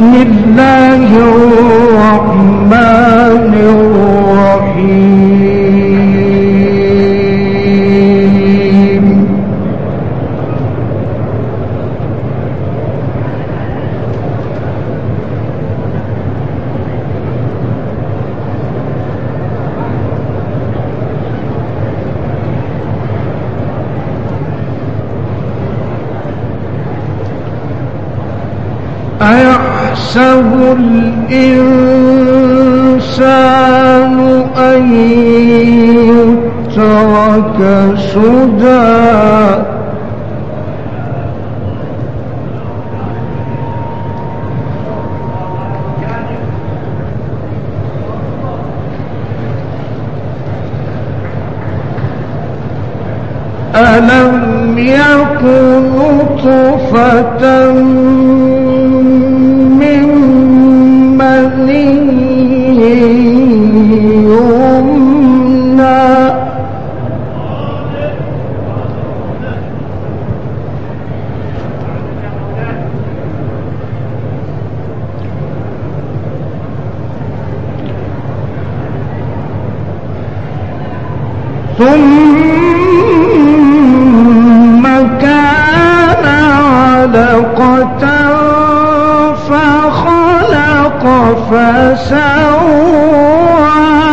بسم الله الرحمن الرحيم أيحسب الإنسان أن يترك سدى ألم يكن نطفة من مني يمنى ثم كان علقة فخلق فسوى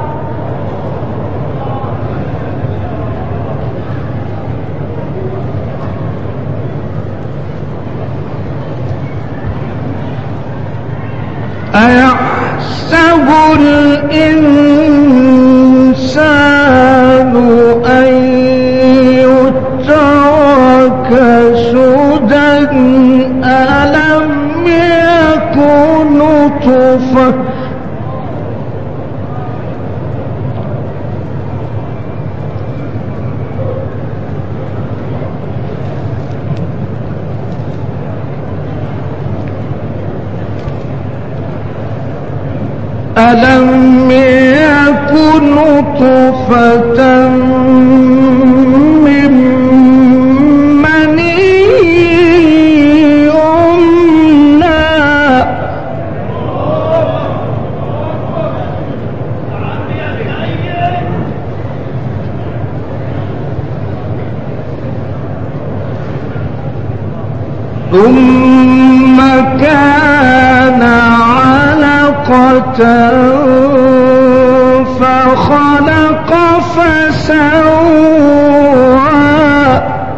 أيحسب الإنسان أن يترك سدى ألم يكن نطفة ألم يكن نطفة من مني يمنى ثم كان علقة فخلق فسوى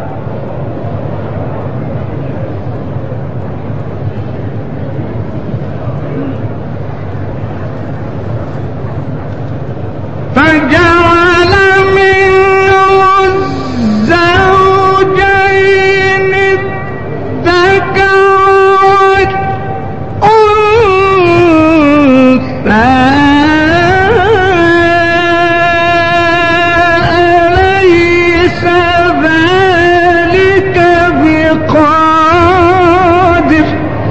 فجعل منه الزوجين الذكر أليس ذلك بقادر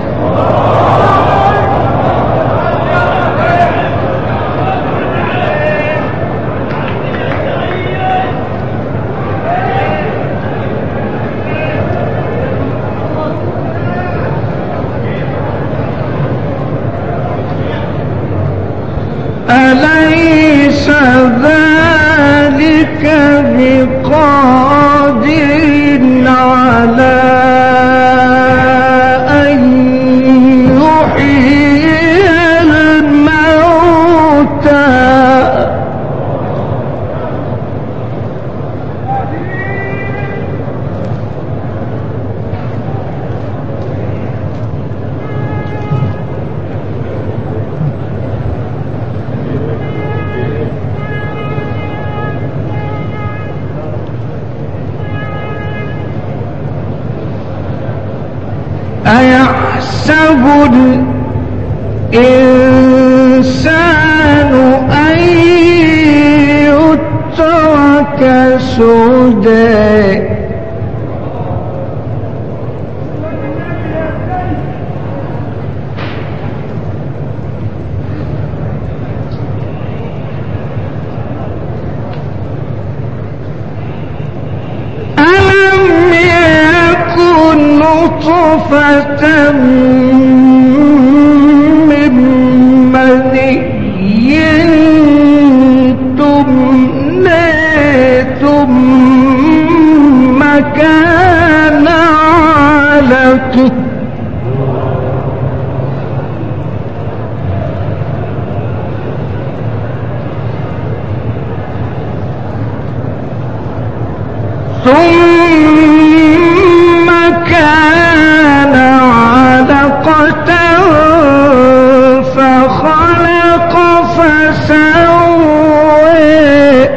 أليس ذلك بقادر على أن يحيي الموتى أيحسب الإنسان أن يترك سدى نطفة ثم كان علقة فخلق فسوى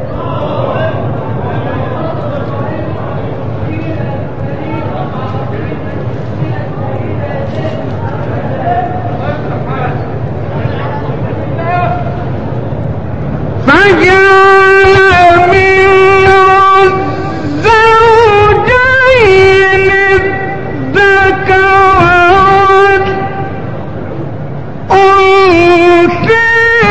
فجعل منه الزوجين الذكر والأنثى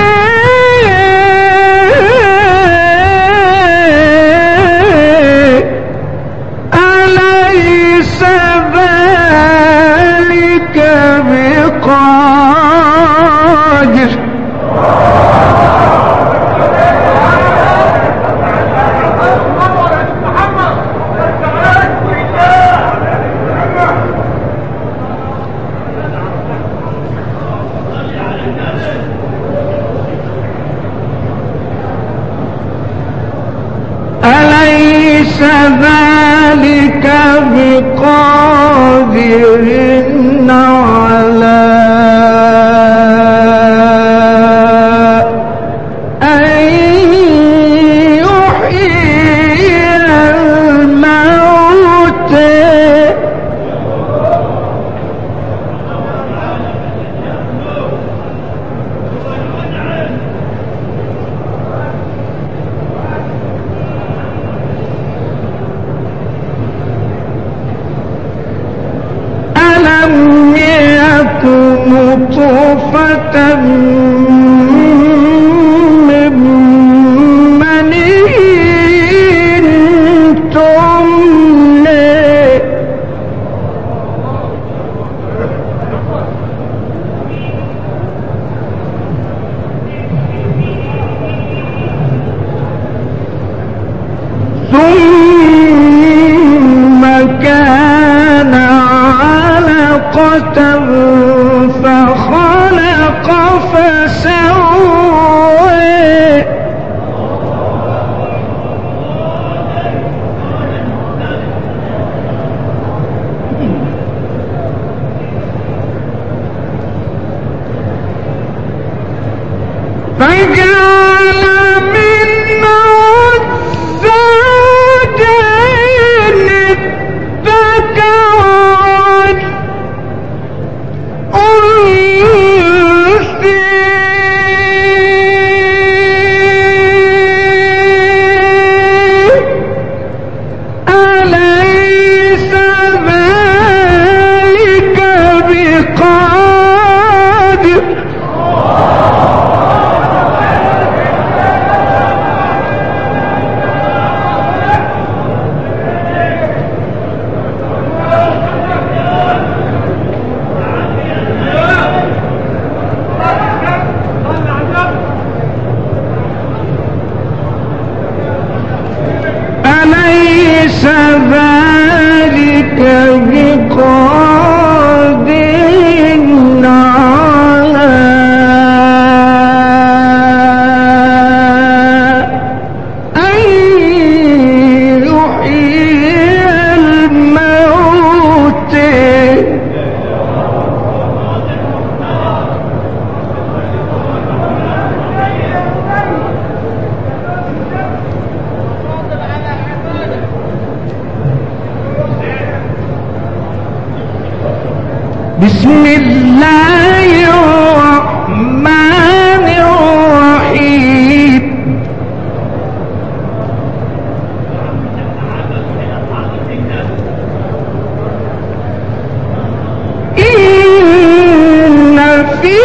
أليس ذلك بقادر أليس ذلك بقادر على أن يحيي الموتى ألم يكن نطفة من مني تمنى ثم كان علقة فخلق فسوى فجعل منه الزوجين الذكر والأنثى أليس ذلك بقادر أليس ذلك بقادر على أن يحيي الموتى بسم الله الرحمن الرحيم إن في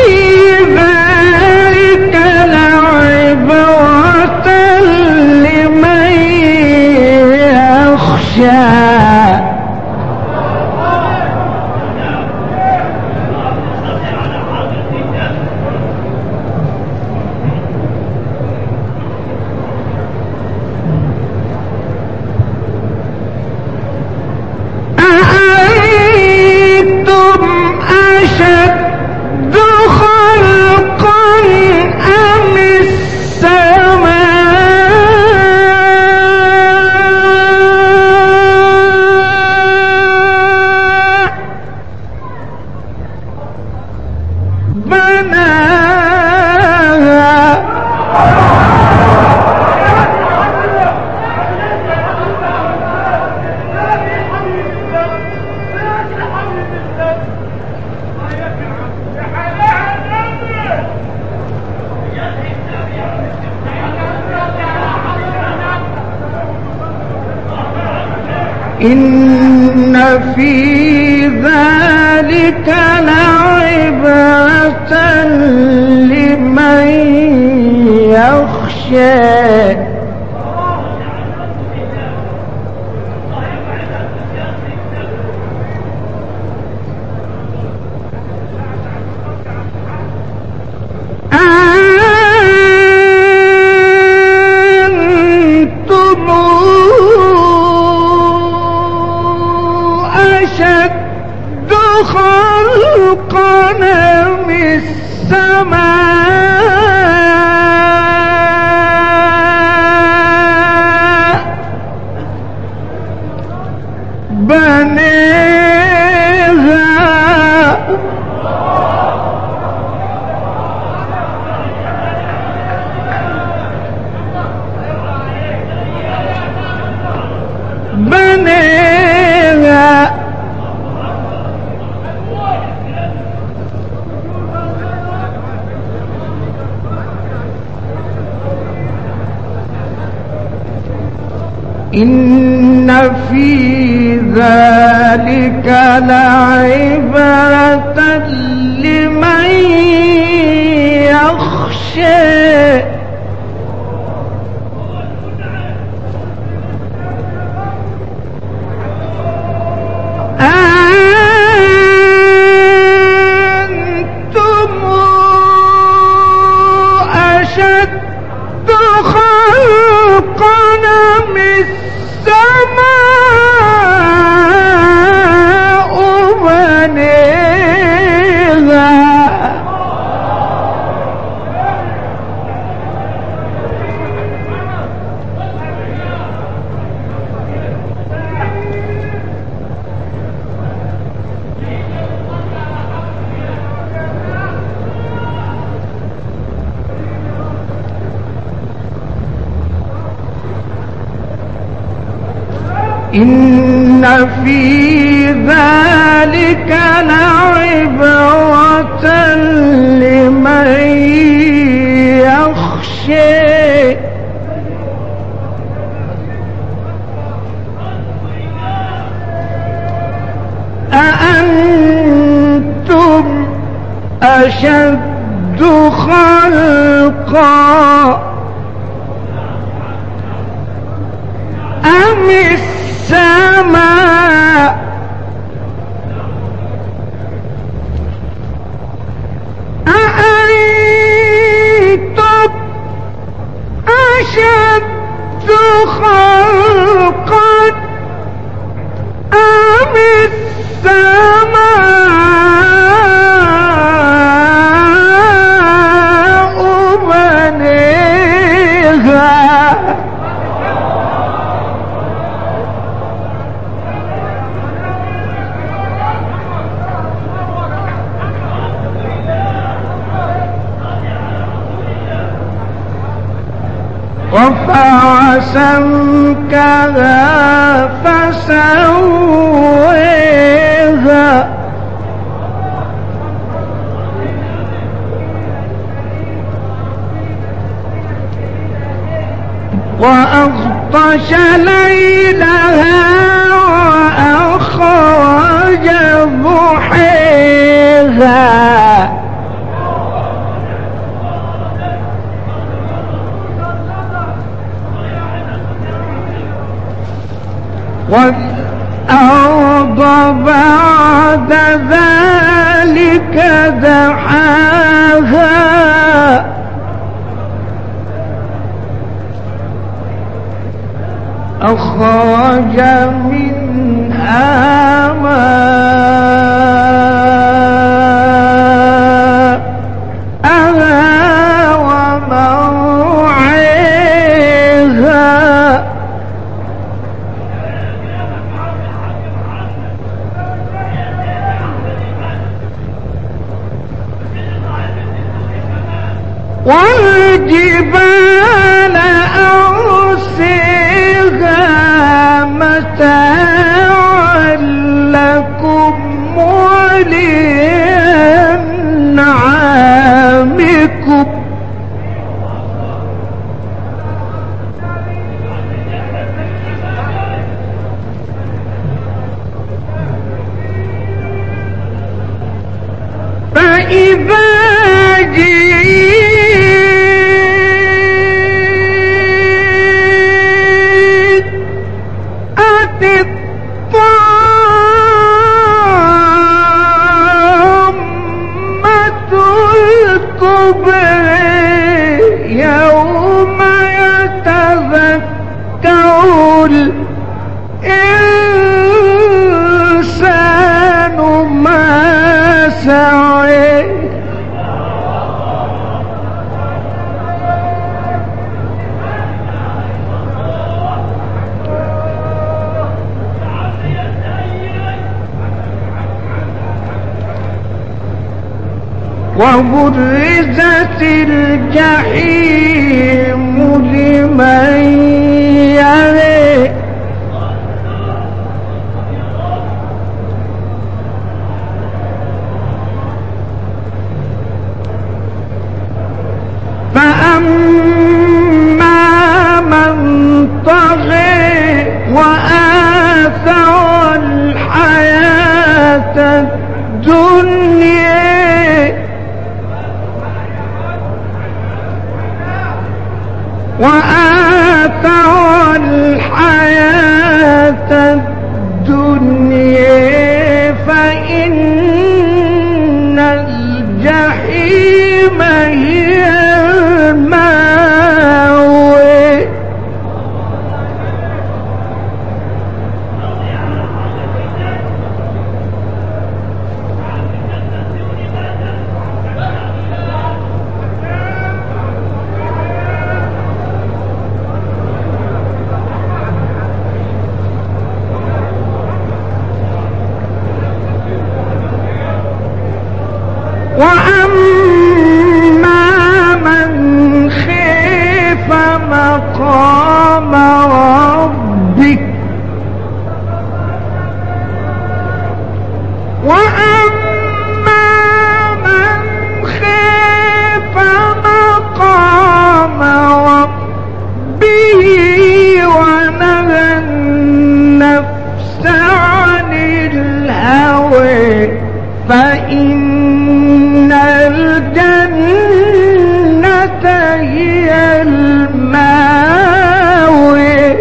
ذلك لعبرة لمن يخشى إن في ذلك لعبرة لمن يخشى خلقنا من السماء بنيها إن في ذلك لعبرة لمن يخشى أنتم أشد خلقنا من السماء بنيها إن في ذلك لعبرة لمن يخشى أأنتم أشد خلقا أم السماء أأنتم أشد خلقا أم السماء بنيها رفع سمكها فسويها وأغطش ليلها وأخرج ضحيها والأرض بعد ذلك دحاها أخرج منها ماءها ومرعاها والجبال أرسلها متاعا لكم ولأنعامكم الإنسان ما سعى وبرزت الجحيم لمن يرى فأما من طغى وآثر الحياة الدنيا فإن الجحيم هي المأوى وأما من خاف مقام ربك ونهى النفس عن الهوى فإن الجنة هي المأوى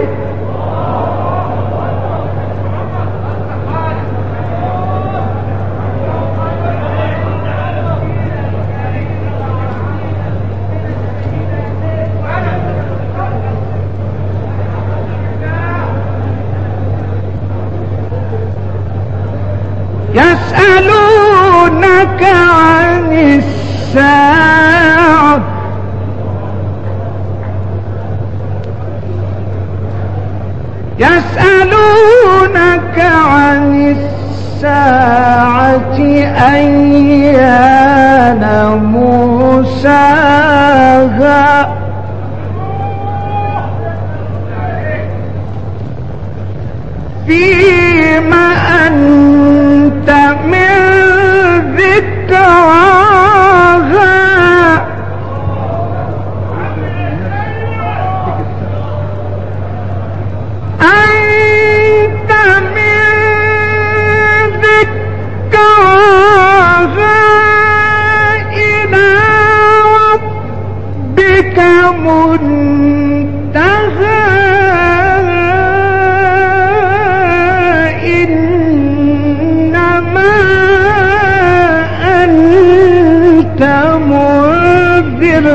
يسألونك عن الساعة أيان مرساها فيما أنت من ذكراها أنت من ذكراها إلى ربك منتهى منذر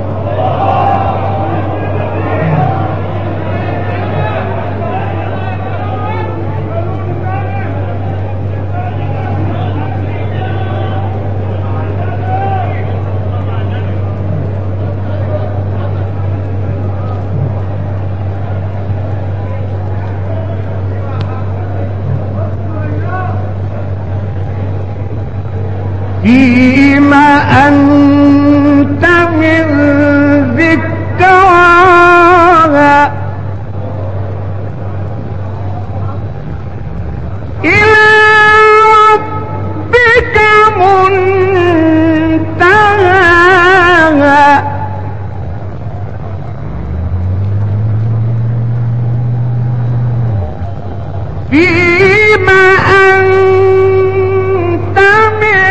فيما أنت من ذكراها إلى ربك منتهاها فيما أنت من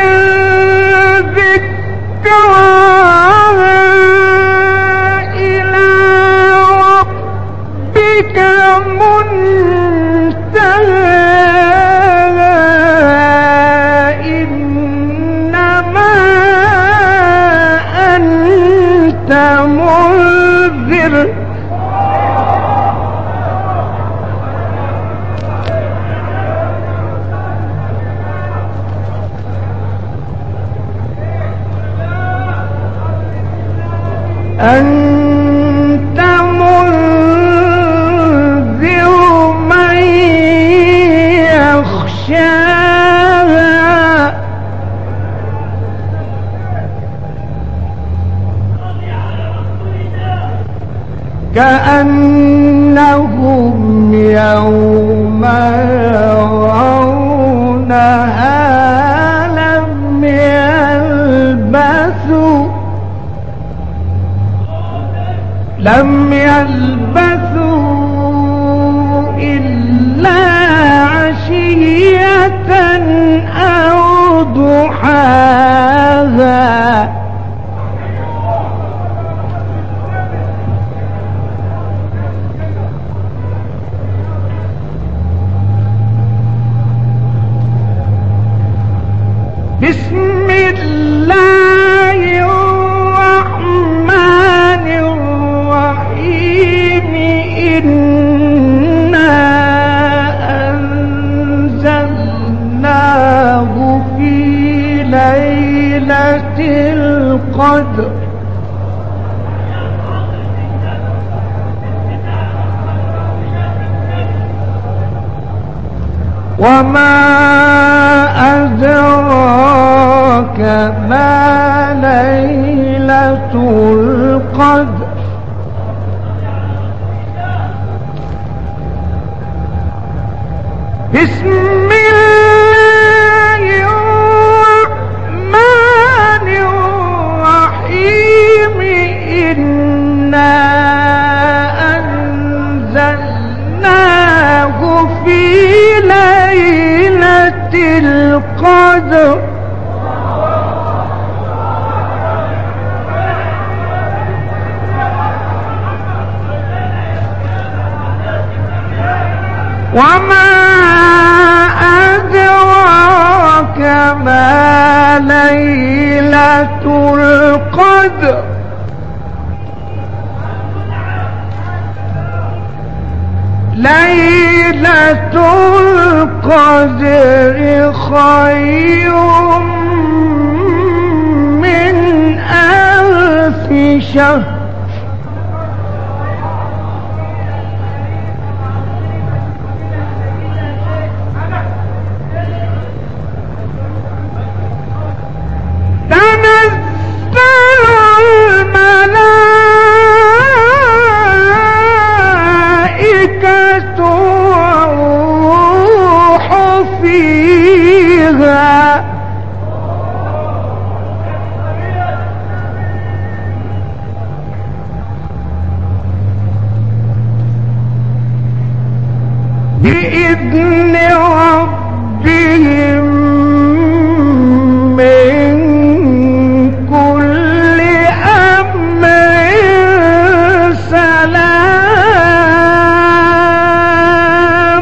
ذكراها إلى ربك منتهاها إنما أنت منذر كأنهم يوم يرونها لم يلبثوا إلا عشية أو ضحاها بسم الله الرحمن الرحيم إنا أنزلناه في ليلة القدر وما أدراك ما ليلة القدر بسم الله الرحمن الرحيم إنا أنزلناه في ليلة القدر وما أدراك ما ليلة القدر ليلة القدر خير من 1000 شهر بإذن ربهم من كل أمر سلام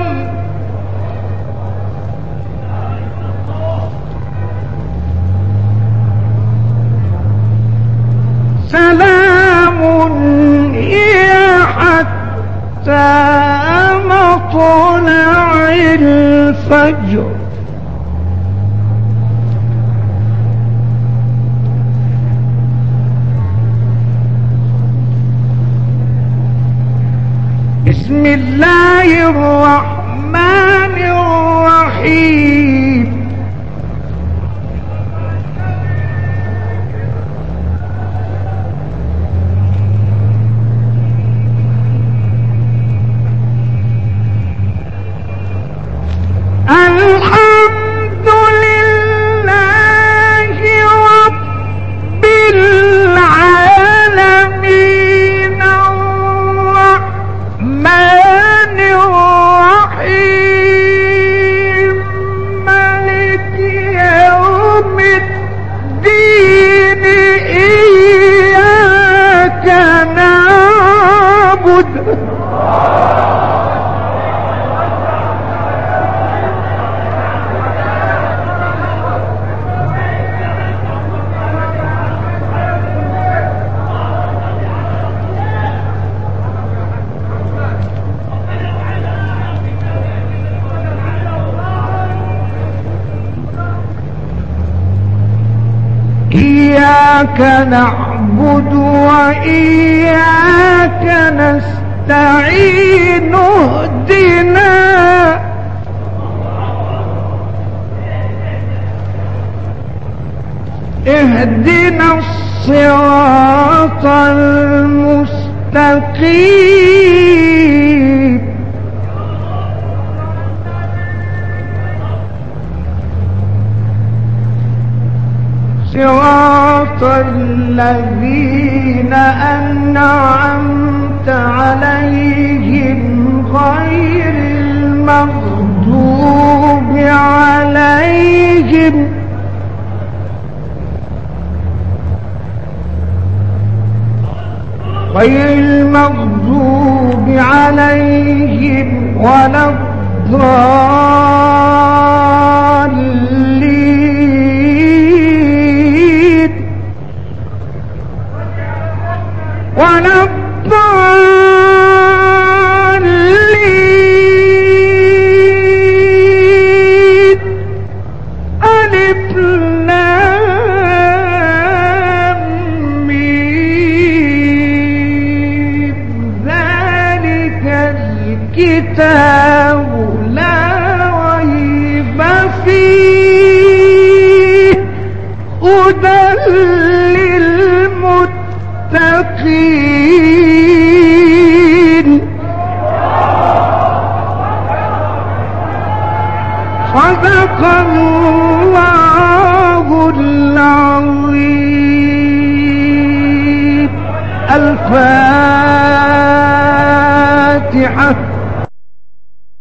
سلام هي حتى مطلع الفجر بسم الله الرحمن الرحيم الحمد لله رب العالمين الرحمن الرحيم مالك يوم الدين إياك نعبد إياك نعبد وإياك نستعين اهدنا الصراط المستقيم المستقيم صراط الذين أنعمت عليهم غير المغضوب عليهم ولا الضالين ألف لام ميم ذلك الكتاب لا ريب فيه هدى للمتقين صدق الله العظيم. الفاتحة.